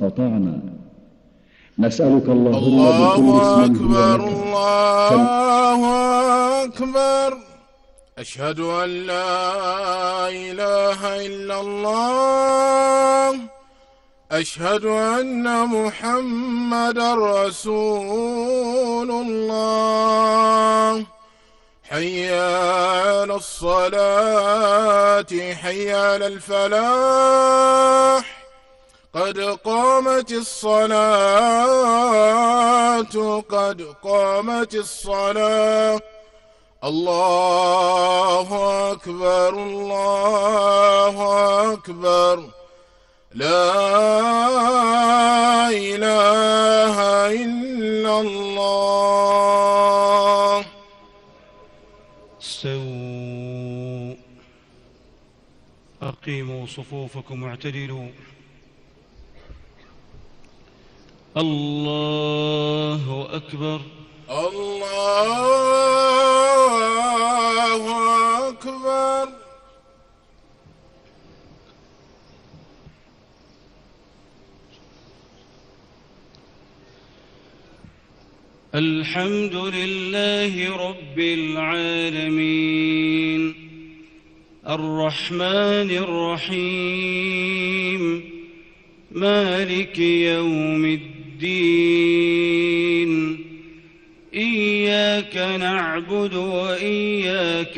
استطعنا. نسألك اللهم بكل الله اسم هو أكبر لك. الله أكبر. أشهد أن لا إله إلا الله. أشهد أن محمدا رسول الله. حي على الصلاة حي على الفلاح. قد قامت الصلاة قد قامت الصلاة. الله أكبر الله أكبر. لا إله إلا الله. استووا، أقيموا صفوفكم واعتدلوا. الله أكبر الله أكبر. الحمد لله رب العالمين، الرحمن الرحيم، مالك يوم الدين. إياك نعبد وإياك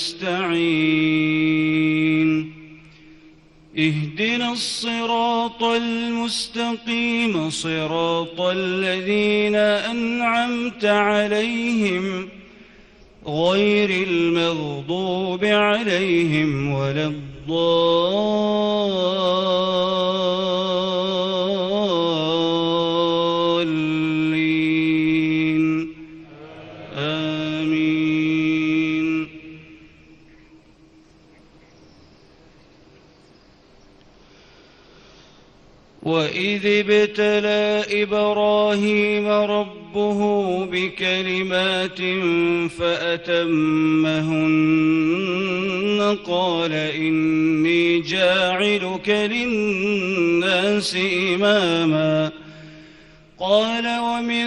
نستعين. اهدنا الصراط المستقيم، صراط الذين أنعمت عليهم غير المغضوب عليهم ولا الضالين. آمين. وإذ ابتلى إبراهيم ربه بكلمات فأتمهن قال إني جاعلك للناس إماما. قال ومن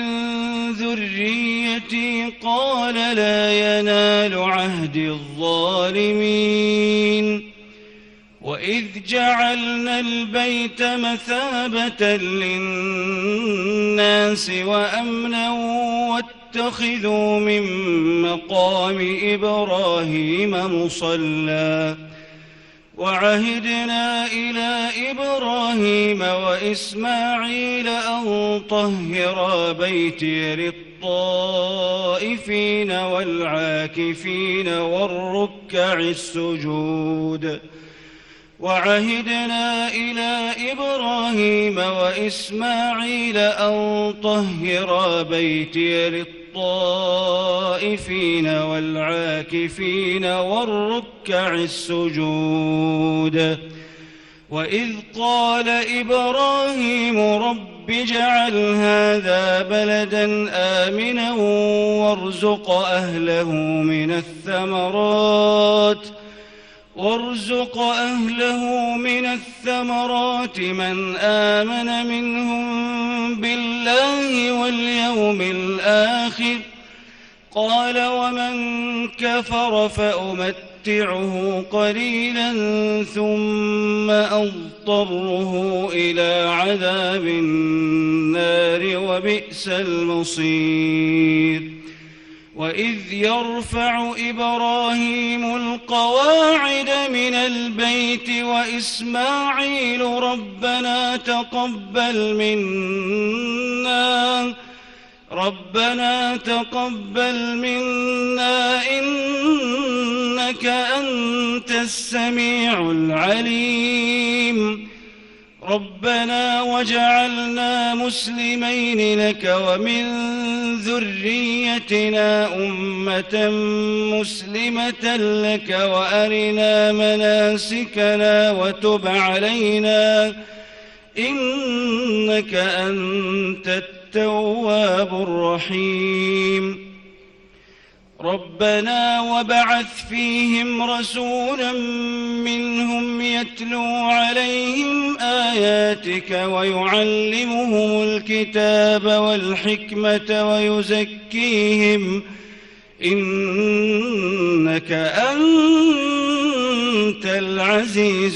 ذريتي قال لا ينال عهد الظالمين. وإذ جعلنا البيت مثابة للناس وأمنا واتخذوا من مقام إبراهيم مصلى. وعهدنا إلى إبراهيم وإسماعيل أن طهرا بيتي للطائفين والعاكفين والركع السجود. وعهدنا إلى إبراهيم وإسماعيل أن طهرا بيتي للطائفين والعاكفين والركع السجود. وإذ قال إبراهيم رب اجعل هذا بلدا آمنا وارزق أهله من الثمرات من آمن منهم بالله واليوم الآخر. قال ومن كفر فأمتعه قليلا ثم أضطره إلى عذاب النار وبئس المصير. وإذ يرفع إبراهيم القواعد من البيت وإسماعيل ربنا تقبل منا إنك أنت السميع العليم. ربنا وجعلنا مسلمين لك ومن ذريتنا أمة مسلمة لك وأرنا مناسكنا وتب علينا إنك أنت التواب الرحيم. ربنا وابعث فيهم رسولا منهم يتلو عليهم آياتك ويعلمهم الكتاب والحكمة ويزكيهم إنك أنت العزيز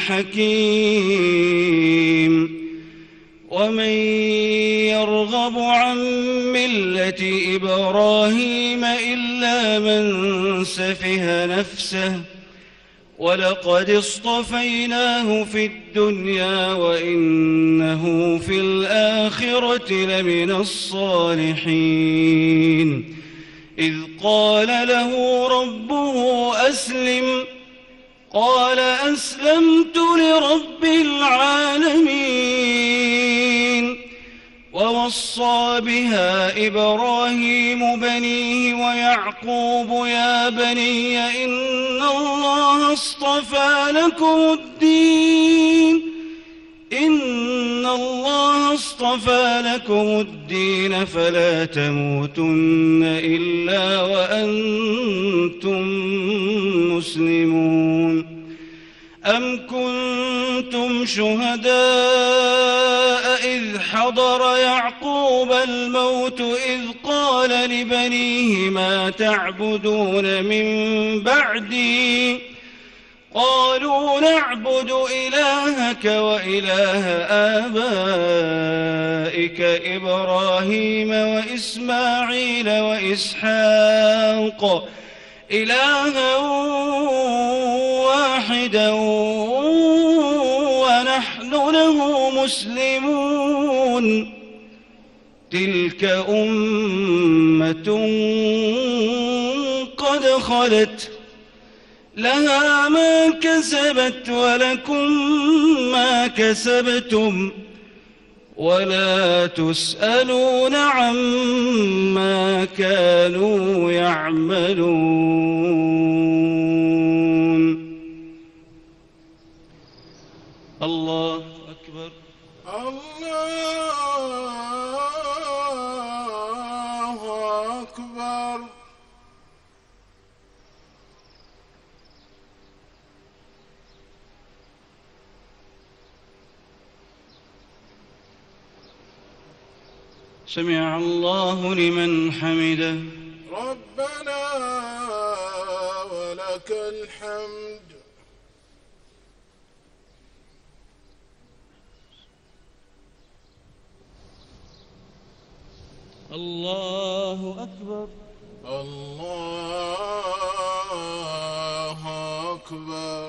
الحكيم. ومن يرغب عن ملة إبراهيم إلا من سفه نفسه ولقد اصطفيناه في الدنيا وإنه في الآخرة لمن الصالحين. إذ قال له ربه أسلم قال أسلمت لرب العالمين. ووصى بها إبراهيم بنيه ويعقوب يا بني إن الله اصطفى لكم الدين فلا تموتن إلا وأنتم مسلمون. أم كنتم شهداء إذ حضر يعقوب الموت إذ قال لبنيه ما تعبدون من بعدي قالوا نعبد إلهك وإله آبائك إبراهيم وإسماعيل وإسحاق إلها واحدا ونحن له مسلمون. تلك أمة قد خلت لها ما كسبت ولكم ما كسبتم ولا تسألون عما كانوا يعملون. الله أكبر. الله أكبر. سمع الله لمن حمده. ربنا ولك الحمد. الله أكبر. الله أكبر.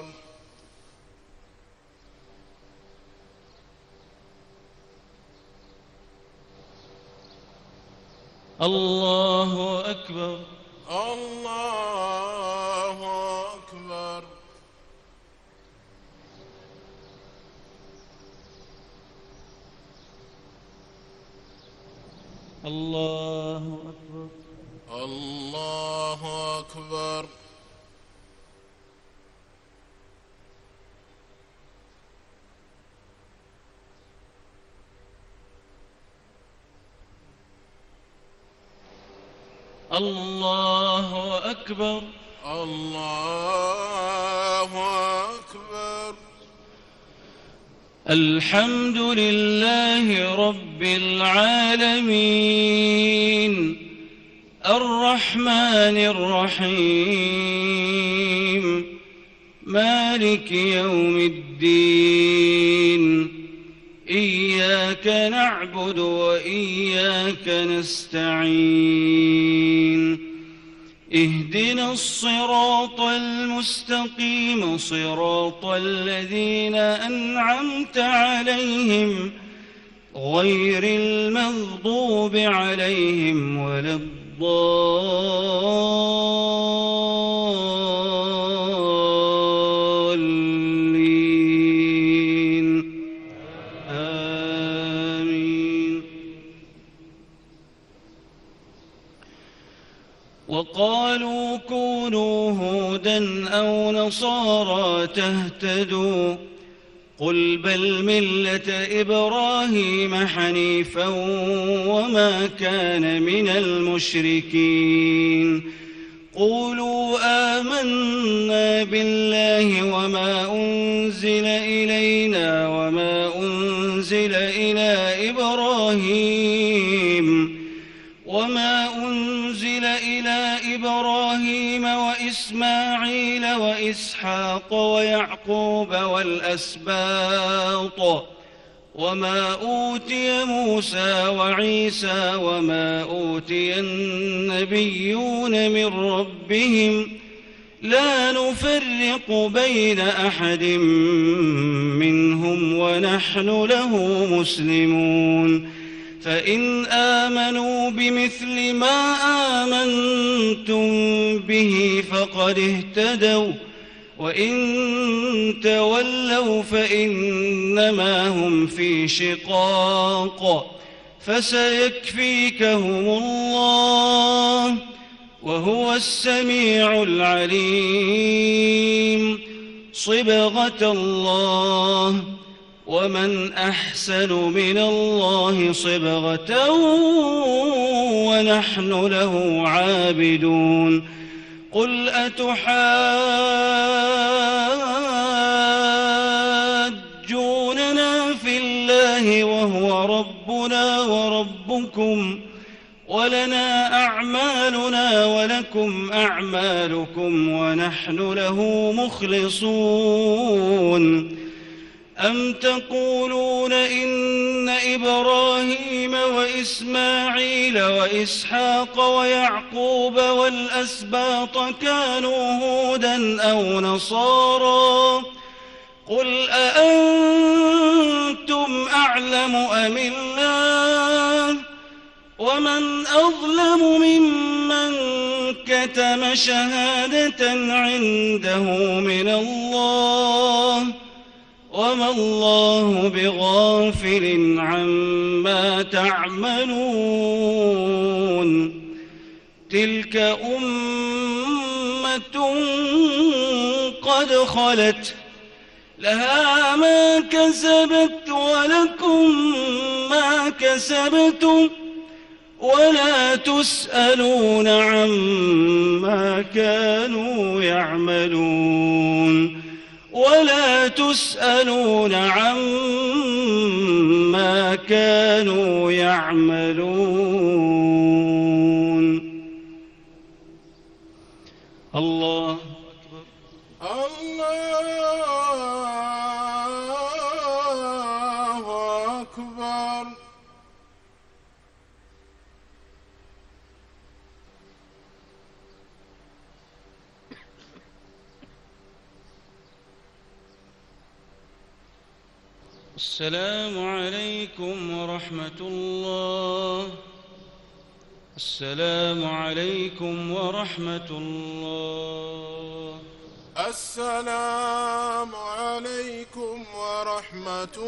الله أكبر. الله أكبر. الله أكبر. الله أكبر. الله أكبر. الله أكبر. الحمد لله رب العالمين الرحمن الرحيم مالك يوم الدين إياك نعبد وإياك نستعين اهدنا الصراط المستقيم صراط الذين أنعمت عليهم غير المغضوب عليهم ولا الضالين آمين. وقالوا كونوا هودا أو نصارى تهتدوا قل بل ملة إبراهيم حنيفا وما كان من المشركين قولوا آمنا بالله وما أنزل إلينا وما أنزل إلى إبراهيم وإسماعيل وإسحاق ويعقوب والأسباط وما أوتي موسى وعيسى وما أوتي النبيون من ربهم لا نفرق بين أحد منهم ونحن له مسلمون فإن آمنوا بمثل ما آمنتم به فقد اهتدوا وإن تولوا فإنما هم في شقاق فسيكفيكهم الله وهو السميع العليم صبغة الله ومن أحسن من الله صبغة ونحن له عابدون قل أتحاجوننا في الله وهو ربنا وربكم ولنا أعمالنا ولكم أعمالكم ونحن له مخلصون أم تقولون إن إبراهيم وإسماعيل وإسحاق ويعقوب والأسباط كانوا هودا أو نصارى قل أأنتم أعلم أم الله ومن أظلم ممن كتم شهادة عنده من الله وما الله بغافل عما تعملون تلك أمة قد خلت لها ما كسبت ولكم ما كسبتم ولا تسألون عما كانوا يعملون ولا تسألون عما كانوا يعملون الله أكبر الله أكبر السلام عليكم ورحمة الله السلام عليكم ورحمة الله السلام عليكم ورحمة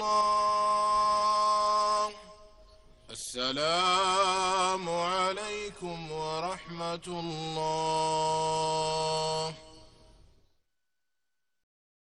الله السلام عليكم ورحمة الله